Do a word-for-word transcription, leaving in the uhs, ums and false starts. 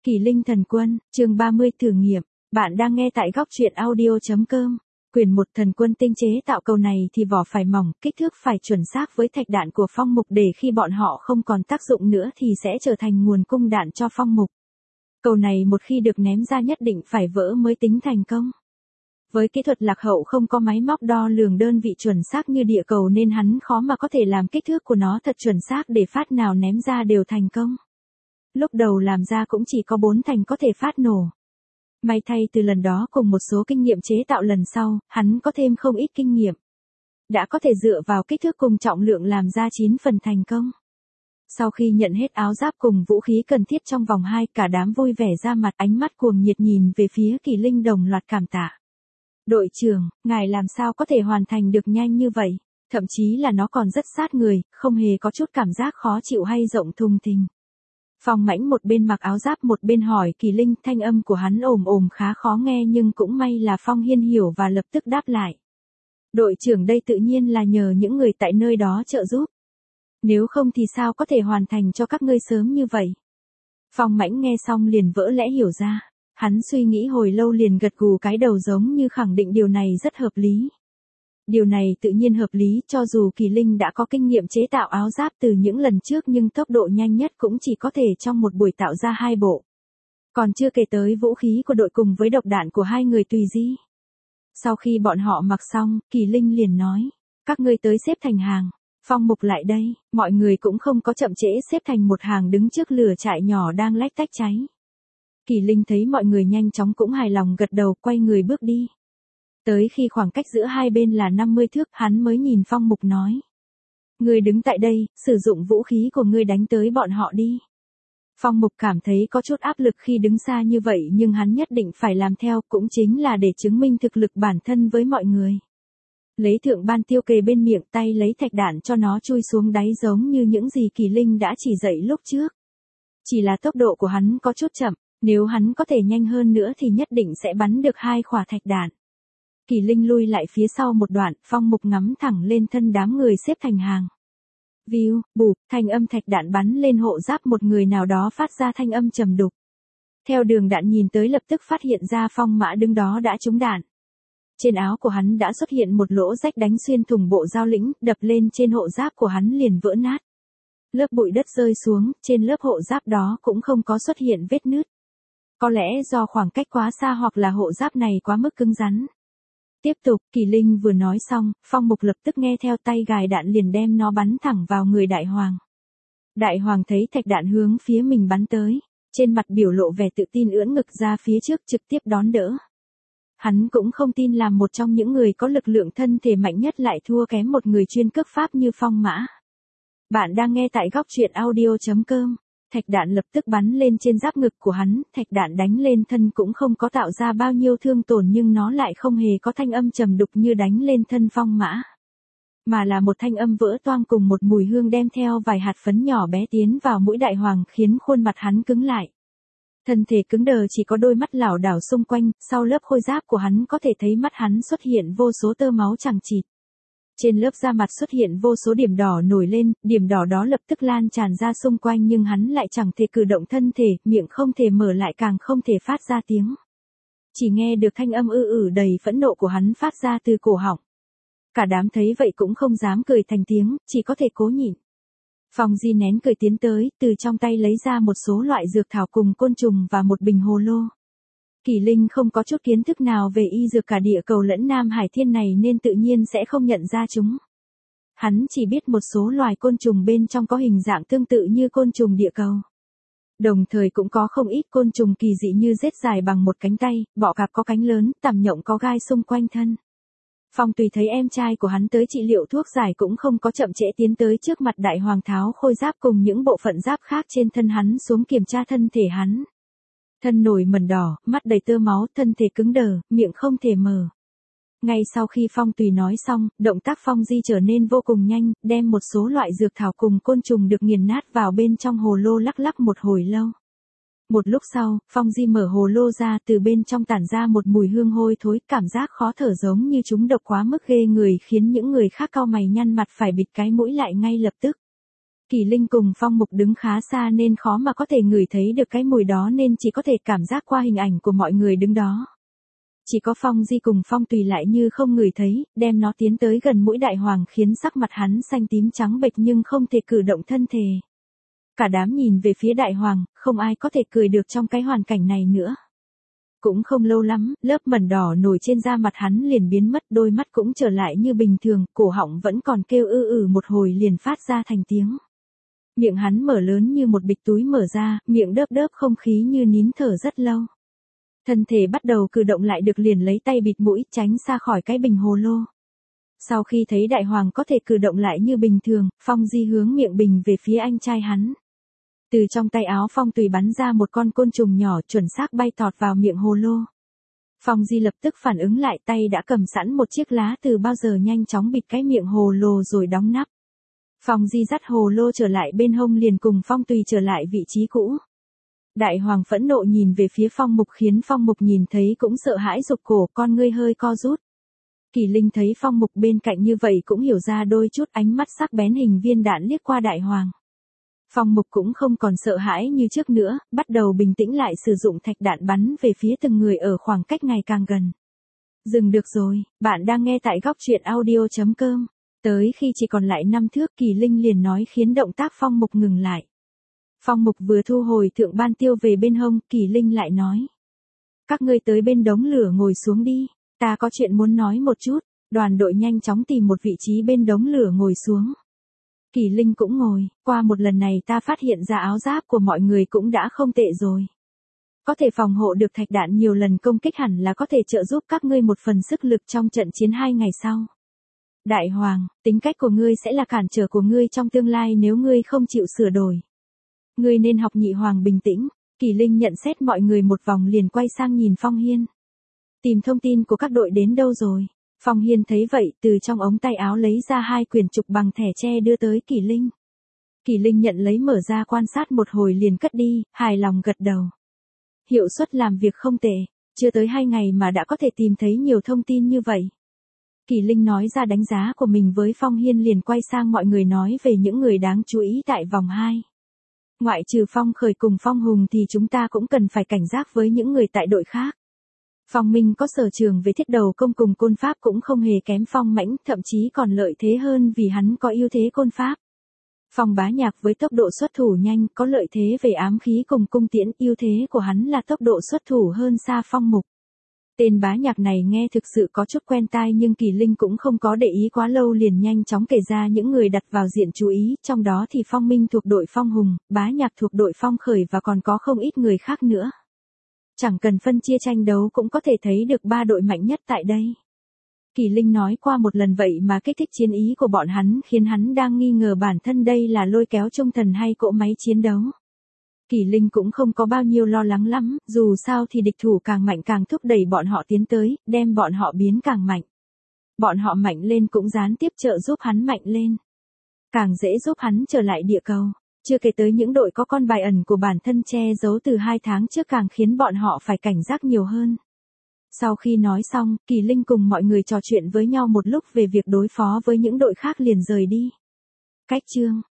Kỳ Linh Thần Quân, chương ba mươi thử nghiệm, bạn đang nghe tại góc truyện audio.com. Quyển một Thần Quân tinh chế tạo cầu này thì vỏ phải mỏng, kích thước phải chuẩn xác với thạch đạn của phong mục để khi bọn họ không còn tác dụng nữa thì sẽ trở thành nguồn cung đạn cho phong mục. Cầu này một khi được ném ra nhất định phải vỡ mới tính thành công. Với kỹ thuật lạc hậu không có máy móc đo lường đơn vị chuẩn xác như địa cầu nên hắn khó mà có thể làm kích thước của nó thật chuẩn xác để phát nào ném ra đều thành công. Lúc đầu làm ra cũng chỉ có bốn thành có thể phát nổ. May thay từ lần đó cùng một số kinh nghiệm chế tạo lần sau, hắn có thêm không ít kinh nghiệm. Đã có thể dựa vào kích thước cùng trọng lượng làm ra chín phần thành công. Sau khi nhận hết áo giáp cùng vũ khí cần thiết trong vòng hai, cả đám vui vẻ ra mặt, ánh mắt cuồng nhiệt nhìn về phía Kỳ Linh đồng loạt cảm tạ. Đội trưởng, ngài làm sao có thể hoàn thành được nhanh như vậy, thậm chí là nó còn rất sát người, không hề có chút cảm giác khó chịu hay rộng thùng thình. Phong Mãnh một bên mặc áo giáp một bên hỏi Kỳ Linh, thanh âm của hắn ồm ồm khá khó nghe nhưng cũng may là Phong Hiên hiểu và lập tức đáp lại. Đội trưởng đây tự nhiên là nhờ những người tại nơi đó trợ giúp. Nếu không thì sao có thể hoàn thành cho các ngươi sớm như vậy? Phong Mãnh nghe xong liền vỡ lẽ hiểu ra. Hắn suy nghĩ hồi lâu liền gật gù cái đầu giống như khẳng định điều này rất hợp lý. Điều này tự nhiên hợp lý cho dù Kỳ Linh đã có kinh nghiệm chế tạo áo giáp từ những lần trước nhưng tốc độ nhanh nhất cũng chỉ có thể trong một buổi tạo ra hai bộ. Còn chưa kể tới vũ khí của đội cùng với độc đạn của hai người tùy di. Sau khi bọn họ mặc xong, Kỳ Linh liền nói, các ngươi tới xếp thành hàng. Phong Mục lại đây, mọi người cũng không có chậm trễ xếp thành một hàng đứng trước lửa trại nhỏ đang lách tách cháy. Kỳ Linh thấy mọi người nhanh chóng cũng hài lòng gật đầu quay người bước đi. Tới khi khoảng cách giữa hai bên là năm mươi thước hắn mới nhìn Phong Mục nói. Ngươi đứng tại đây, sử dụng vũ khí của ngươi đánh tới bọn họ đi. Phong Mục cảm thấy có chút áp lực khi đứng xa như vậy nhưng hắn nhất định phải làm theo cũng chính là để chứng minh thực lực bản thân với mọi người. Lấy thượng ban tiêu kề bên miệng tay lấy thạch đạn cho nó chui xuống đáy giống như những gì Kỳ Linh đã chỉ dạy lúc trước. Chỉ là tốc độ của hắn có chút chậm. Nếu hắn có thể nhanh hơn nữa thì nhất định sẽ bắn được hai quả thạch đạn. Kỳ Linh lui lại phía sau một đoạn, Phong Mục ngắm thẳng lên thân đám người xếp thành hàng. Viu, bụp, thanh âm thạch đạn bắn lên hộ giáp một người nào đó phát ra thanh âm trầm đục. Theo đường đạn nhìn tới lập tức phát hiện ra Phong Mã đứng đó đã trúng đạn. Trên áo của hắn đã xuất hiện một lỗ rách đánh xuyên thủng bộ dao lĩnh, đập lên trên hộ giáp của hắn liền vỡ nát. Lớp bụi đất rơi xuống, trên lớp hộ giáp đó cũng không có xuất hiện vết nứt. Có lẽ do khoảng cách quá xa hoặc là hộ giáp này quá mức cứng rắn. Tiếp tục, Kỳ Linh vừa nói xong, Phong Mục lập tức nghe theo tay gài đạn liền đem nó bắn thẳng vào người Đại Hoàng. Đại Hoàng thấy thạch đạn hướng phía mình bắn tới, trên mặt biểu lộ vẻ tự tin ưỡn ngực ra phía trước trực tiếp đón đỡ. Hắn cũng không tin làm một trong những người có lực lượng thân thể mạnh nhất lại thua kém một người chuyên cước pháp như Phong Mã. Bạn đang nghe tại góc truyện audio.com. Thạch đạn lập tức bắn lên trên giáp ngực của hắn, thạch đạn đánh lên thân cũng không có tạo ra bao nhiêu thương tổn nhưng nó lại không hề có thanh âm trầm đục như đánh lên thân Phong Mã. Mà là một thanh âm vỡ toang cùng một mùi hương đem theo vài hạt phấn nhỏ bé tiến vào mũi Đại Hoàng khiến khuôn mặt hắn cứng lại. Thân thể cứng đờ chỉ có đôi mắt lảo đảo xung quanh, sau lớp khôi giáp của hắn có thể thấy mắt hắn xuất hiện vô số tơ máu chằng chịt. Trên lớp da mặt xuất hiện vô số điểm đỏ nổi lên, điểm đỏ đó lập tức lan tràn ra xung quanh nhưng hắn lại chẳng thể cử động thân thể, miệng không thể mở lại càng không thể phát ra tiếng. Chỉ nghe được thanh âm ư ử đầy phẫn nộ của hắn phát ra từ cổ họng. Cả đám thấy vậy cũng không dám cười thành tiếng, chỉ có thể cố nhịn. Phong Di nén cười tiến tới, từ trong tay lấy ra một số loại dược thảo cùng côn trùng và một bình hồ lô. Kỳ Linh không có chút kiến thức nào về y dược cả địa cầu lẫn Nam Hải Thiên này nên tự nhiên sẽ không nhận ra chúng. Hắn chỉ biết một số loài côn trùng bên trong có hình dạng tương tự như côn trùng địa cầu. Đồng thời cũng có không ít côn trùng kỳ dị như rết dài bằng một cánh tay, bọ cạp có cánh lớn, tằm nhộng có gai xung quanh thân. Phong Tùy thấy em trai của hắn tới trị liệu thuốc giải cũng không có chậm trễ tiến tới trước mặt Đại Hoàng tháo khôi giáp cùng những bộ phận giáp khác trên thân hắn xuống kiểm tra thân thể hắn. Thân nổi mẩn đỏ, mắt đầy tơ máu, thân thể cứng đờ, miệng không thể mở. Ngay sau khi Phong Tùy nói xong, động tác Phong Di trở nên vô cùng nhanh, đem một số loại dược thảo cùng côn trùng được nghiền nát vào bên trong hồ lô lắc lắc một hồi lâu. Một lúc sau, Phong Di mở hồ lô ra từ bên trong tản ra một mùi hương hôi thối, cảm giác khó thở giống như chúng độc quá mức ghê người khiến những người khác cau mày nhăn mặt phải bịt cái mũi lại ngay lập tức. Kỳ Linh cùng Phong Mục đứng khá xa nên khó mà có thể ngửi thấy được cái mùi đó nên chỉ có thể cảm giác qua hình ảnh của mọi người đứng đó. Chỉ có Phong Di cùng Phong Tùy lại như không ngửi thấy, đem nó tiến tới gần mũi Đại Hoàng khiến sắc mặt hắn xanh tím trắng bệch nhưng không thể cử động thân thể. Cả đám nhìn về phía Đại Hoàng, không ai có thể cười được trong cái hoàn cảnh này nữa. Cũng không lâu lắm, lớp mẩn đỏ nổi trên da mặt hắn liền biến mất, đôi mắt cũng trở lại như bình thường, cổ họng vẫn còn kêu ư ử một hồi liền phát ra thành tiếng. Miệng hắn mở lớn như một bịch túi mở ra, miệng đớp đớp không khí như nín thở rất lâu. Thân thể bắt đầu cử động lại được liền lấy tay bịt mũi tránh xa khỏi cái bình hồ lô. Sau khi thấy Đại Hoàng có thể cử động lại như bình thường, Phong Di hướng miệng bình về phía anh trai hắn. Từ trong tay áo Phong Tùy bắn ra một con côn trùng nhỏ chuẩn xác bay tọt vào miệng hồ lô. Phong Di lập tức phản ứng lại, tay đã cầm sẵn một chiếc lá từ bao giờ nhanh chóng bịt cái miệng hồ lô rồi đóng nắp. Phong Di dắt hồ lô trở lại bên hông liền cùng Phong Tùy trở lại vị trí cũ. Đại Hoàng phẫn nộ nhìn về phía Phong Mục khiến Phong Mục nhìn thấy cũng sợ hãi rụt cổ, con ngươi hơi co rút. Kỳ Linh thấy Phong Mục bên cạnh như vậy cũng hiểu ra đôi chút, ánh mắt sắc bén hình viên đạn liếc qua Đại Hoàng. Phong Mục cũng không còn sợ hãi như trước nữa, bắt đầu bình tĩnh lại sử dụng thạch đạn bắn về phía từng người ở khoảng cách ngày càng gần. Dừng được rồi, bạn đang nghe tại góc truyện audio chấm com. Tới khi chỉ còn lại năm thước Kỳ Linh liền nói khiến động tác Phong Mục ngừng lại. Phong Mục vừa thu hồi thượng ban tiêu về bên hông, Kỳ Linh lại nói. Các ngươi tới bên đống lửa ngồi xuống đi, ta có chuyện muốn nói một chút. Đoàn đội nhanh chóng tìm một vị trí bên đống lửa ngồi xuống. Kỳ Linh cũng ngồi, qua một lần này ta phát hiện ra áo giáp của mọi người cũng đã không tệ rồi. Có thể phòng hộ được thạch đạn nhiều lần công kích hẳn là có thể trợ giúp các ngươi một phần sức lực trong trận chiến hai ngày sau. Đại Hoàng, tính cách của ngươi sẽ là cản trở của ngươi trong tương lai nếu ngươi không chịu sửa đổi. Ngươi nên học Nhị Hoàng bình tĩnh. Kỳ Linh nhận xét mọi người một vòng liền quay sang nhìn Phong Hiên. Tìm thông tin của các đội đến đâu rồi? Phong Hiên thấy vậy từ trong ống tay áo lấy ra hai quyển trục bằng thẻ tre đưa tới Kỳ Linh. Kỳ Linh nhận lấy mở ra quan sát một hồi liền cất đi, hài lòng gật đầu. Hiệu suất làm việc không tệ, chưa tới hai ngày mà đã có thể tìm thấy nhiều thông tin như vậy. Kỳ Linh nói ra đánh giá của mình với Phong Hiên liền quay sang mọi người nói về những người đáng chú ý tại vòng hai. Ngoại trừ Phong Khởi cùng Phong Hùng thì chúng ta cũng cần phải cảnh giác với những người tại đội khác. Phong Minh có sở trường về thiết đầu công cùng côn pháp cũng không hề kém Phong Mãnh, thậm chí còn lợi thế hơn vì hắn có ưu thế côn pháp. Phong Bá Nhạc với tốc độ xuất thủ nhanh có lợi thế về ám khí cùng cung tiễn, ưu thế của hắn là tốc độ xuất thủ hơn xa Phong Mục. Tên Bá Nhạc này nghe thực sự có chút quen tai nhưng Kỳ Linh cũng không có để ý quá lâu liền nhanh chóng kể ra những người đặt vào diện chú ý, trong đó thì Phong Minh thuộc đội Phong Hùng, Bá Nhạc thuộc đội Phong Khởi và còn có không ít người khác nữa. Chẳng cần phân chia tranh đấu cũng có thể thấy được ba đội mạnh nhất tại đây. Kỳ Linh nói qua một lần vậy mà kích thích chiến ý của bọn hắn khiến hắn đang nghi ngờ bản thân đây là lôi kéo trung thần hay cỗ máy chiến đấu. Kỳ Linh cũng không có bao nhiêu lo lắng lắm, dù sao thì địch thủ càng mạnh càng thúc đẩy bọn họ tiến tới, đem bọn họ biến càng mạnh. Bọn họ mạnh lên cũng gián tiếp trợ giúp hắn mạnh lên. Càng dễ giúp hắn trở lại địa cầu. Chưa kể tới những đội có con bài ẩn của bản thân che giấu từ hai tháng trước càng khiến bọn họ phải cảnh giác nhiều hơn. Sau khi nói xong, Kỳ Linh cùng mọi người trò chuyện với nhau một lúc về việc đối phó với những đội khác liền rời đi. Cách chương